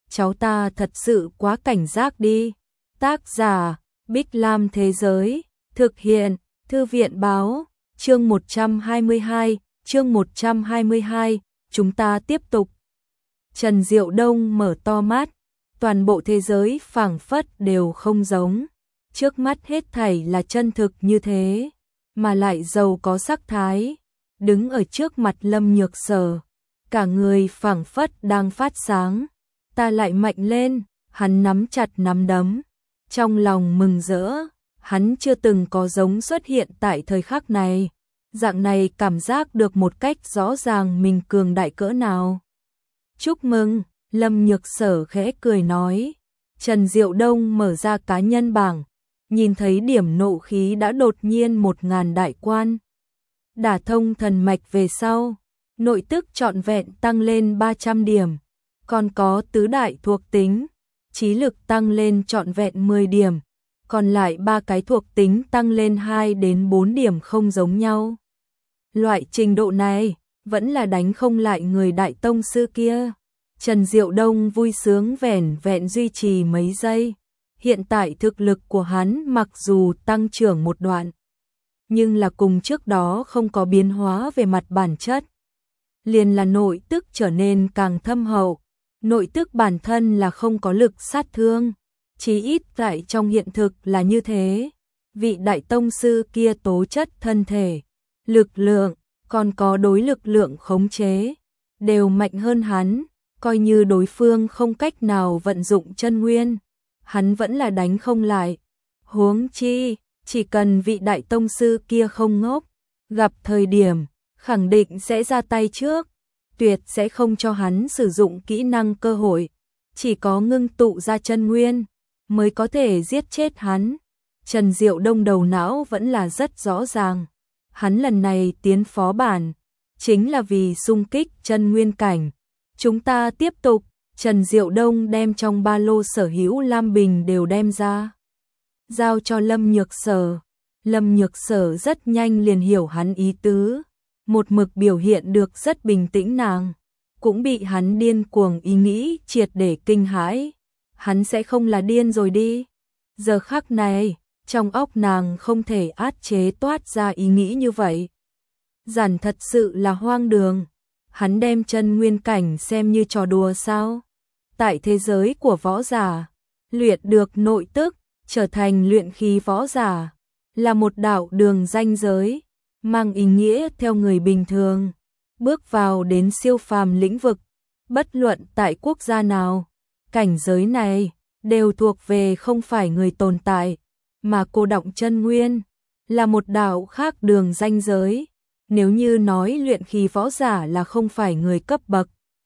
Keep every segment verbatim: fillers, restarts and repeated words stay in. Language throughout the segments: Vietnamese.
cháu ta thật sự quá cảnh giác đi. Tác giả, Bích Lam Thế Giới, thực hiện, Thư viện Báo, chương một trăm hai mươi hai, chương một trăm hai mươi hai, chúng ta tiếp tục. Trần Diệu Đông mở to mắt, toàn bộ thế giới phảng phất đều không giống. Trước mắt hết thảy là chân thực như thế, mà lại giàu có sắc thái. Đứng ở trước mặt Lâm Nhược Sở, cả người phảng phất đang phát sáng. Ta lại mạnh lên, hắn nắm chặt nắm đấm, trong lòng mừng rỡ, hắn chưa từng có giống xuất hiện tại thời khắc này. Dạng này cảm giác được một cách rõ ràng mình cường đại cỡ nào. Chúc mừng, Lâm Nhược Sở khẽ cười nói. Trần Diệu Đông mở ra cá nhân bảng, nhìn thấy điểm nộ khí đã đột nhiên một ngàn đại quan. Đả thông thần mạch về sau, nội tức trọn vẹn tăng lên ba trăm điểm, còn có tứ đại thuộc tính, trí lực tăng lên trọn vẹn mười điểm, còn lại ba cái thuộc tính tăng lên hai đến bốn điểm không giống nhau. Loại trình độ này vẫn là đánh không lại người đại tông sư kia. Trần Diệu Đông vui sướng vẻn vẹn duy trì mấy giây. Hiện tại thực lực của hắn mặc dù tăng trưởng một đoạn, nhưng là cùng trước đó không có biến hóa về mặt bản chất. Liền là nội tức trở nên càng thâm hậu. Nội tức bản thân là không có lực sát thương, chí ít tại trong hiện thực là như thế. Vị đại tông sư kia tố chất thân thể, lực lượng, còn có đối lực lượng khống chế, đều mạnh hơn hắn. Coi như đối phương không cách nào vận dụng chân nguyên, hắn vẫn là đánh không lại. Huống chi, chỉ cần vị đại tông sư kia không ngốc, gặp thời điểm, khẳng định sẽ ra tay trước, tuyệt sẽ không cho hắn sử dụng kỹ năng cơ hội. Chỉ có ngưng tụ ra chân nguyên, mới có thể giết chết hắn. Trần Diệu Đông đầu não vẫn là rất rõ ràng. Hắn lần này tiến phó bản, chính là vì xung kích chân nguyên cảnh. Chúng ta tiếp tục. Trần Diệu Đông đem trong ba lô sở hữu lam bình đều đem ra, giao cho Lâm Nhược Sở. Lâm Nhược Sở rất nhanh liền hiểu hắn ý tứ, một mực biểu hiện được rất bình tĩnh nàng, cũng bị hắn điên cuồng ý nghĩ triệt để kinh hãi. Hắn sẽ không là điên rồi đi. Giờ khắc này, trong óc nàng không thể át chế toát ra ý nghĩ như vậy. Giản thật sự là hoang đường. Hắn đem chân nguyên cảnh xem như trò đùa sao? Tại thế giới của võ giả, luyện được nội tức, trở thành luyện khí võ giả, là một đạo đường ranh giới, mang ý nghĩa theo người bình thường, bước vào đến siêu phàm lĩnh vực. Bất luận tại quốc gia nào, cảnh giới này đều thuộc về không phải người tồn tại, mà cô đọng chân nguyên, là một đạo khác đường ranh giới. Nếu như nói luyện khí võ giả là không phải người cấp bậc,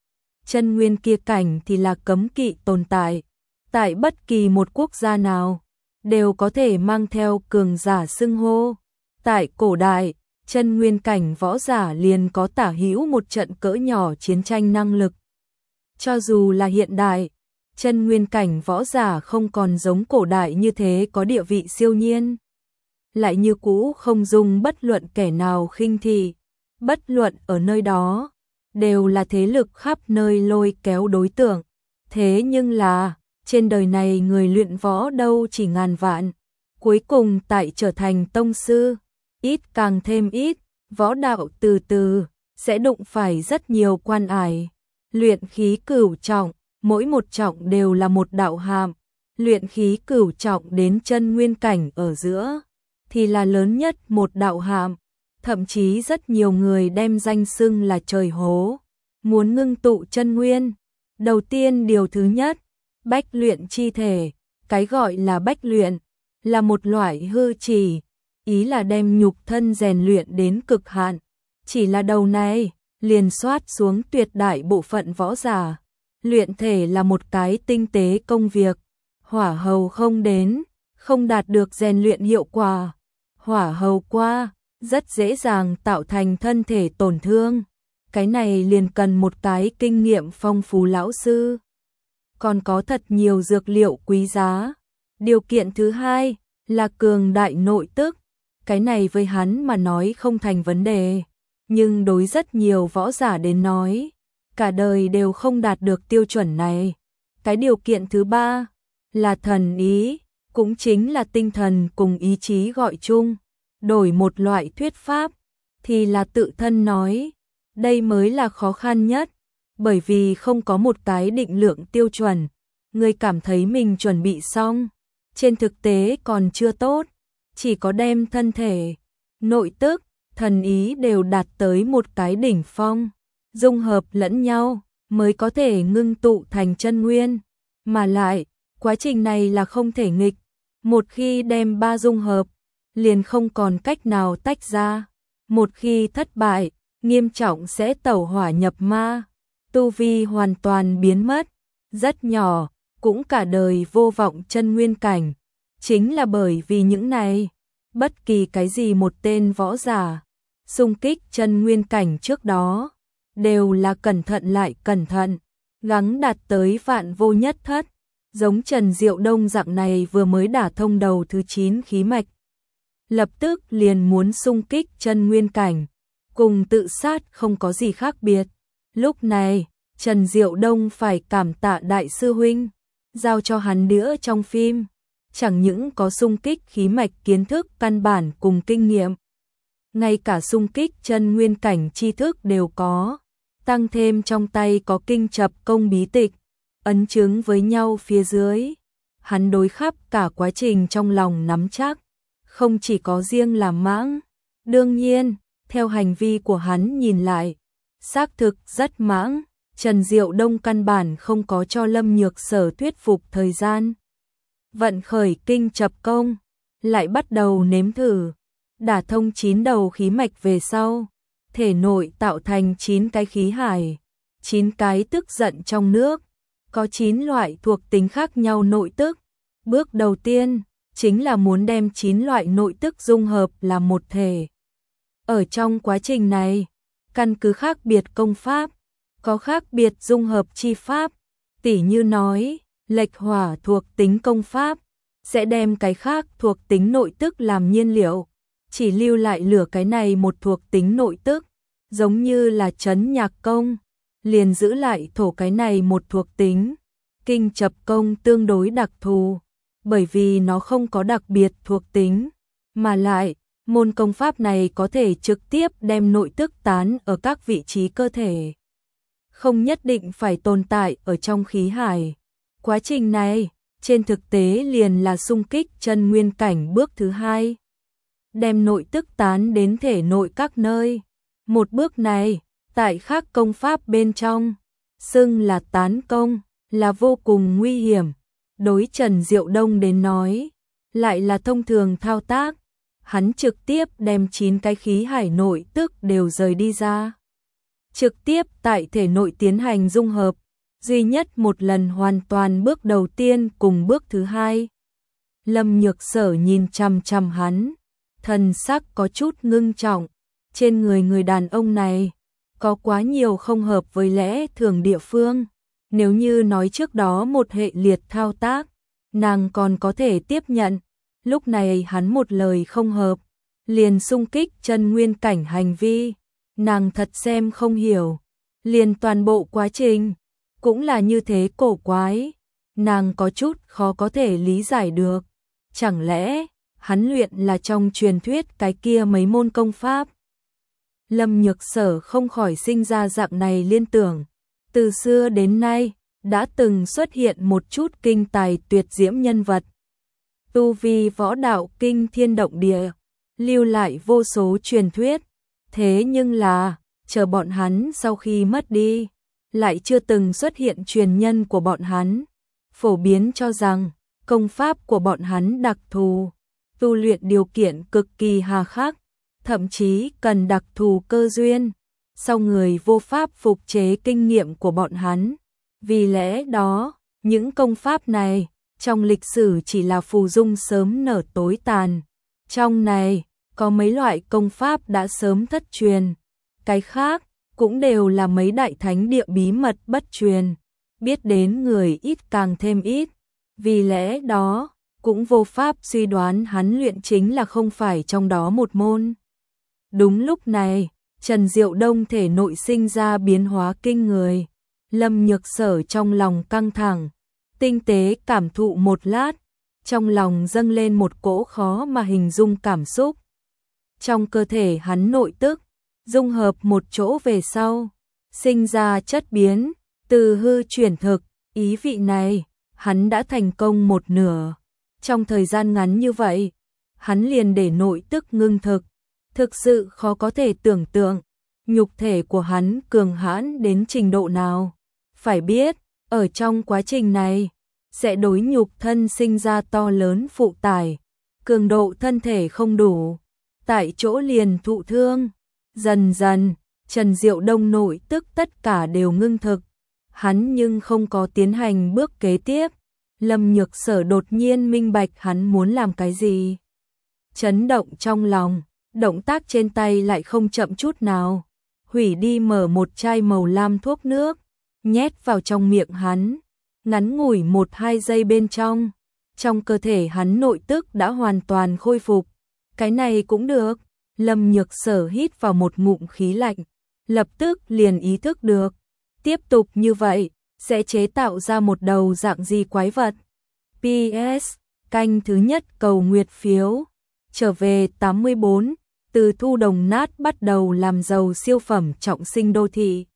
chân nguyên kia cảnh thì là cấm kỵ tồn tại. Tại bất kỳ một quốc gia nào, đều có thể mang theo cường giả xưng hô. Tại cổ đại, chân nguyên cảnh võ giả liền có tả hữu một trận cỡ nhỏ chiến tranh năng lực. Cho dù là hiện đại, chân nguyên cảnh võ giả không còn giống cổ đại như thế có địa vị siêu nhiên, lại như cũ không dung bất luận kẻ nào khinh thị. Bất luận ở nơi đó, đều là thế lực khắp nơi lôi kéo đối tượng. Thế nhưng là, trên đời này người luyện võ đâu chỉ ngàn vạn, cuối cùng tại trở thành tông sư, ít càng thêm ít. Võ đạo từ từ sẽ đụng phải rất nhiều quan ải. Luyện khí cửu trọng, mỗi một trọng đều là một đạo hàm. Luyện khí cửu trọng đến chân nguyên cảnh ở giữa thì là lớn nhất một đạo hàm. Thậm chí rất nhiều người đem danh xưng là trời hố. Muốn ngưng tụ chân nguyên, đầu tiên điều thứ nhất, bách luyện chi thể. Cái gọi là bách luyện là một loại hư chỉ, ý là đem nhục thân rèn luyện đến cực hạn. Chỉ là đầu này liền soát xuống tuyệt đại bộ phận võ giả. Luyện thể là một cái tinh tế công việc, hỏa hầu không đến, không đạt được rèn luyện hiệu quả. Hỏa hầu qua, rất dễ dàng tạo thành thân thể tổn thương. Cái này liền cần một cái kinh nghiệm phong phú lão sư. Còn có thật nhiều dược liệu quý giá. Điều kiện thứ hai là cường đại nội tức. Cái này với hắn mà nói không thành vấn đề, nhưng đối rất nhiều võ giả đến nói, cả đời đều không đạt được tiêu chuẩn này. Cái điều kiện thứ ba là thần ý, cũng chính là tinh thần cùng ý chí gọi chung. Đổi một loại thuyết pháp thì là tự thân nói, đây mới là khó khăn nhất, bởi vì không có một cái định lượng tiêu chuẩn. Người cảm thấy mình chuẩn bị xong, trên thực tế còn chưa tốt, chỉ có đem thân thể, nội tức, thần ý đều đạt tới một cái đỉnh phong, dung hợp lẫn nhau mới có thể ngưng tụ thành chân nguyên, mà lại, quá trình này là không thể nghịch, một khi đem ba dung hợp, liền không còn cách nào tách ra, một khi thất bại, nghiêm trọng sẽ tẩu hỏa nhập ma, tu vi hoàn toàn biến mất, rất nhỏ, cũng cả đời vô vọng chân nguyên cảnh. Chính là bởi vì những này, bất kỳ cái gì một tên võ giả xung kích chân nguyên cảnh trước đó, đều là cẩn thận lại cẩn thận, gắng đạt tới vạn vô nhất thất, giống Trần Diệu Đông dạng này vừa mới đả thông đầu thứ chín khí mạch, lập tức liền muốn xung kích chân nguyên cảnh, cùng tự sát không có gì khác biệt. Lúc này, Trần Diệu Đông phải cảm tạ đại sư huynh, giao cho hắn đĩa trong phim, chẳng những có xung kích khí mạch kiến thức căn bản cùng kinh nghiệm, ngay cả xung kích chân nguyên cảnh tri thức đều có, tăng thêm trong tay có kinh chập công bí tịch, ấn chứng với nhau phía dưới. Hắn đối khắp cả quá trình trong lòng nắm chắc, không chỉ có riêng là mãng. Đương nhiên, theo hành vi của hắn nhìn lại, xác thực rất mãng, Trần Diệu Đông căn bản không có cho Lâm Nhược Sở thuyết phục thời gian. Vận khởi kinh chập công, lại bắt đầu nếm thử, đả thông chín đầu khí mạch về sau, thể nội tạo thành chín cái khí hải, chín cái tức giận trong nước, có chín loại thuộc tính khác nhau nội tức. Bước đầu tiên chính là muốn đem chín loại nội tức dung hợp là một thể. Ở trong quá trình này, căn cứ khác biệt công pháp, có khác biệt dung hợp chi pháp, tỉ như nói, lệch hỏa thuộc tính công pháp, sẽ đem cái khác thuộc tính nội tức làm nhiên liệu, chỉ lưu lại lửa cái này một thuộc tính nội tức, giống như là trấn nhạc công, liền giữ lại thổ cái này một thuộc tính. Kinh chập công tương đối đặc thù, bởi vì nó không có đặc biệt thuộc tính, mà lại, môn công pháp này có thể trực tiếp đem nội tức tán ở các vị trí cơ thể, không nhất định phải tồn tại ở trong khí hải. Quá trình này, trên thực tế liền là xung kích chân nguyên cảnh bước thứ hai, đem nội tức tán đến thể nội các nơi. Một bước này, tại khác công pháp bên trong, xưng là tán công, là vô cùng nguy hiểm. Đối Trần Diệu Đông đến nói, lại là thông thường thao tác, hắn trực tiếp đem chín cái khí hải nội tức đều rời đi ra. Trực tiếp tại thể nội tiến hành dung hợp, duy nhất một lần hoàn toàn bước đầu tiên cùng bước thứ hai. Lâm Nhược Sở nhìn chằm chằm hắn, thần sắc có chút ngưng trọng, trên người người đàn ông này, có quá nhiều không hợp với lẽ thường địa phương. Nếu như nói trước đó một hệ liệt thao tác, nàng còn có thể tiếp nhận, lúc này hắn một lời không hợp, liền xung kích chân nguyên cảnh hành vi, nàng thật xem không hiểu, liền toàn bộ quá trình, cũng là như thế cổ quái, nàng có chút khó có thể lý giải được, chẳng lẽ, hắn luyện là trong truyền thuyết cái kia mấy môn công pháp. Lâm Nhược Sở không khỏi sinh ra dạng này liên tưởng. Từ xưa đến nay, đã từng xuất hiện một chút kinh tài tuyệt diễm nhân vật. Tu vi võ đạo kinh thiên động địa, lưu lại vô số truyền thuyết. Thế nhưng là, chờ bọn hắn sau khi mất đi, lại chưa từng xuất hiện truyền nhân của bọn hắn. Phổ biến cho rằng, công pháp của bọn hắn đặc thù, tu luyện điều kiện cực kỳ hà khắc, thậm chí cần đặc thù cơ duyên. Sau người vô pháp phục chế kinh nghiệm của bọn hắn. Vì lẽ đó, những công pháp này, trong lịch sử chỉ là phù dung sớm nở tối tàn. Trong này, có mấy loại công pháp đã sớm thất truyền. Cái khác, cũng đều là mấy đại thánh địa bí mật bất truyền. Biết đến người ít càng thêm ít. Vì lẽ đó, cũng vô pháp suy đoán hắn luyện chính là không phải trong đó một môn. Đúng lúc này, Trần Diệu Đông thể nội sinh ra biến hóa kinh người, Lâm Nhược Sở trong lòng căng thẳng, Tinh tế cảm thụ một lát, trong lòng dâng lên một cỗ khó mà hình dung cảm xúc. Trong cơ thể hắn nội tức, dung hợp một chỗ về sau, sinh ra chất biến, từ hư chuyển thực, ý vị này, hắn đã thành công một nửa. Trong thời gian ngắn như vậy, hắn liền để nội tức ngưng thực, thực sự khó có thể tưởng tượng, nhục thể của hắn cường hãn đến trình độ nào. Phải biết, ở trong quá trình này, sẽ đối nhục thân sinh ra to lớn phụ tải, cường độ thân thể không đủ, tại chỗ liền thụ thương. Dần dần, Trần Diệu Đông nội tức tất cả đều ngưng thực, hắn nhưng không có tiến hành bước kế tiếp. Lâm Nhược Sở đột nhiên minh bạch hắn muốn làm cái gì. Chấn động trong lòng, động tác trên tay lại không chậm chút nào. Hủy đi mở một chai màu lam thuốc nước, nhét vào trong miệng hắn. Ngắn ngủi một hai giây bên trong, trong cơ thể hắn nội tức đã hoàn toàn khôi phục. Cái này cũng được. Lâm Nhược Sở hít vào một ngụm khí lạnh, lập tức liền ý thức được. Tiếp tục như vậy, sẽ chế tạo ra một đầu dạng gì quái vật. pê ét, canh thứ nhất cầu nguyệt phiếu. Trở về tám mươi bốn, từ thu đồng nát bắt đầu làm giàu siêu phẩm trọng sinh đô thị.